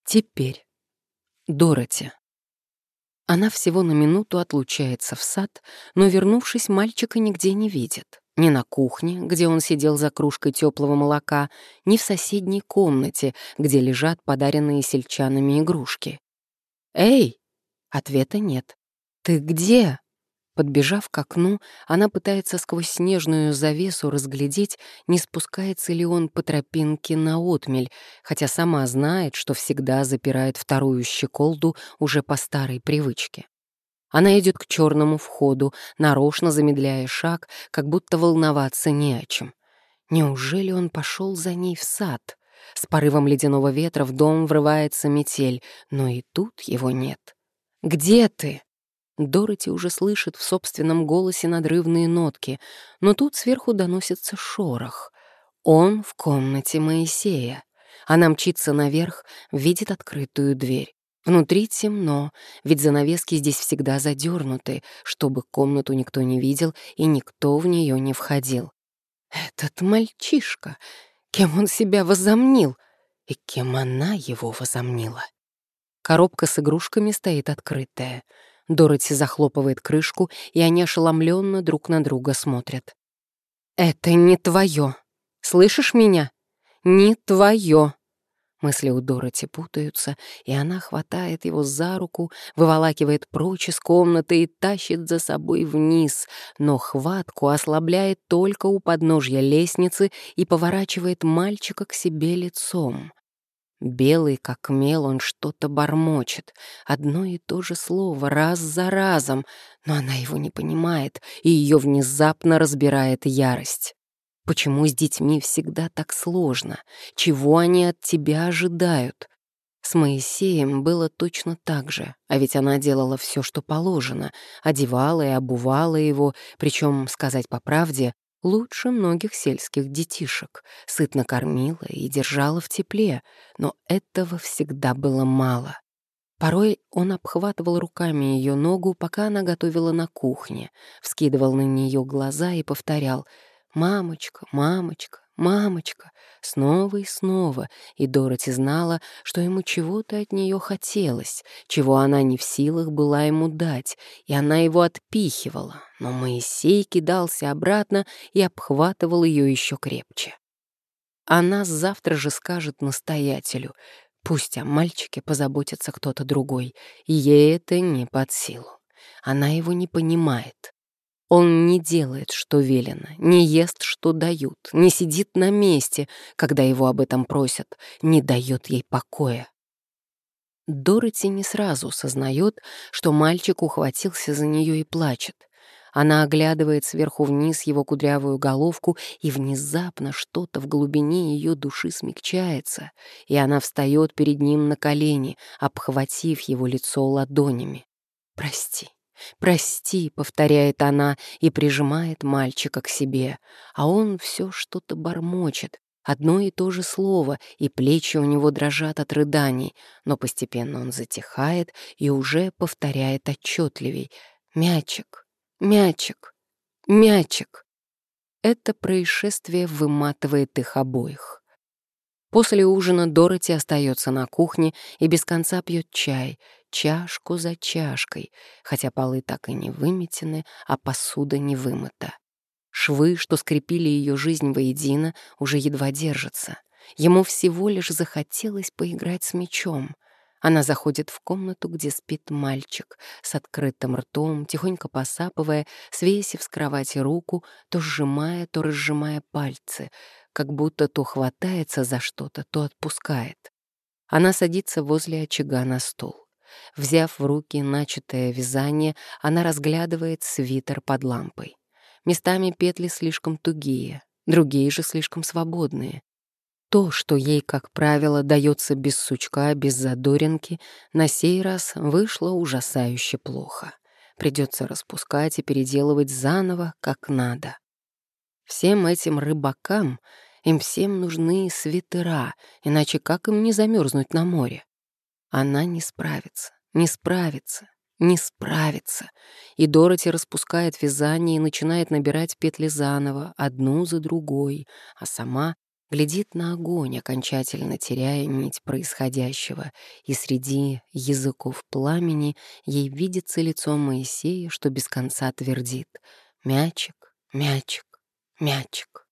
Теперь. Дороти. Она всего на минуту отлучается в сад, но, вернувшись, мальчика нигде не видит. Ни на кухне, где он сидел за кружкой теплого молока, ни в соседней комнате, где лежат подаренные сельчанами игрушки. «Эй!» Ответа нет. «Ты где?» Подбежав к окну, она пытается сквозь снежную завесу разглядеть, не спускается ли он по тропинке на отмель, хотя сама знает, что всегда запирает вторую щеколду уже по старой привычке. Она идет к черному входу, нарочно замедляя шаг, как будто волноваться не о чем. Неужели он пошел за ней в сад? С порывом ледяного ветра в дом врывается метель, но и тут его нет. «Где ты?» Дороти уже слышит в собственном голосе надрывные нотки, но тут сверху доносится шорох. Он в комнате Моисея. Она мчится наверх, видит открытую дверь. Внутри темно, ведь занавески здесь всегда задернуты, чтобы комнату никто не видел и никто в нее не входил. Этот мальчишка, кем он себя возомнил и кем она его возомнила? Коробка с игрушками стоит открытая. Дороти захлопывает крышку, и они ошеломленно друг на друга смотрят. «Это не твое. Слышишь меня? Не твое!» Мысли у Дороти путаются, и она хватает его за руку, выволакивает прочь из комнаты и тащит за собой вниз, но хватку ослабляет только у подножья лестницы и поворачивает мальчика к себе лицом. Белый, как мел, он что-то бормочет, одно и то же слово, раз за разом, но она его не понимает, и ее внезапно разбирает ярость. Почему с детьми всегда так сложно? Чего они от тебя ожидают? С Моисеем было точно так же, а ведь она делала все, что положено, одевала и обувала его, причем, сказать по правде, лучше многих сельских детишек, сытно кормила и держала в тепле, но этого всегда было мало. Порой он обхватывал руками ее ногу, пока она готовила на кухне, вскидывал на нее глаза и повторял «Мамочка, мамочка, мамочка», снова и снова, и Дороти знала, что ему чего-то от нее хотелось, чего она не в силах была ему дать, и она его отпихивала, но Моисей кидался обратно и обхватывал ее еще крепче. Она завтра же скажет настоятелю, пусть о мальчике позаботится кто-то другой, и ей это не под силу. Она его не понимает. Он не делает, что велено, не ест, что дают, не сидит на месте, когда его об этом просят, не дает ей покоя. Дороти не сразу сознает, что мальчик ухватился за нее и плачет. Она оглядывает сверху вниз его кудрявую головку, и внезапно что-то в глубине ее души смягчается, и она встает перед ним на колени, обхватив его лицо ладонями. «Прости, прости», — повторяет она и прижимает мальчика к себе, а он все что-то бормочет, одно и то же слово, и плечи у него дрожат от рыданий, но постепенно он затихает и уже повторяет отчетливей: «Мячик, мячик, мячик». Это происшествие выматывает их обоих. После ужина Дороти остается на кухне и без конца пьет чай, чашку за чашкой, хотя полы так и не выметены, а посуда не вымыта. Швы, что скрепили ее жизнь воедино, уже едва держатся. Ему всего лишь захотелось поиграть с мячом. Она заходит в комнату, где спит мальчик, с открытым ртом, тихонько посапывая, свесив с кровати руку, то сжимая, то разжимая пальцы, как будто то хватается за что-то, то отпускает. Она садится возле очага на стул. Взяв в руки начатое вязание, она разглядывает свитер под лампой. Местами петли слишком тугие, другие же слишком свободные. То, что ей, как правило, дается без сучка, без задоринки, на сей раз вышло ужасающе плохо. Придется распускать и переделывать заново, как надо. Всем этим рыбакам, им всем нужны свитера, иначе как им не замерзнуть на море? Она не справится, не справится, не справится. И Дороти распускает вязание и начинает набирать петли заново, одну за другой, а сама глядит на огонь, окончательно теряя нить происходящего, и среди языков пламени ей видится лицо Моисея, что без конца твердит: «Мячик, мячик, мячик».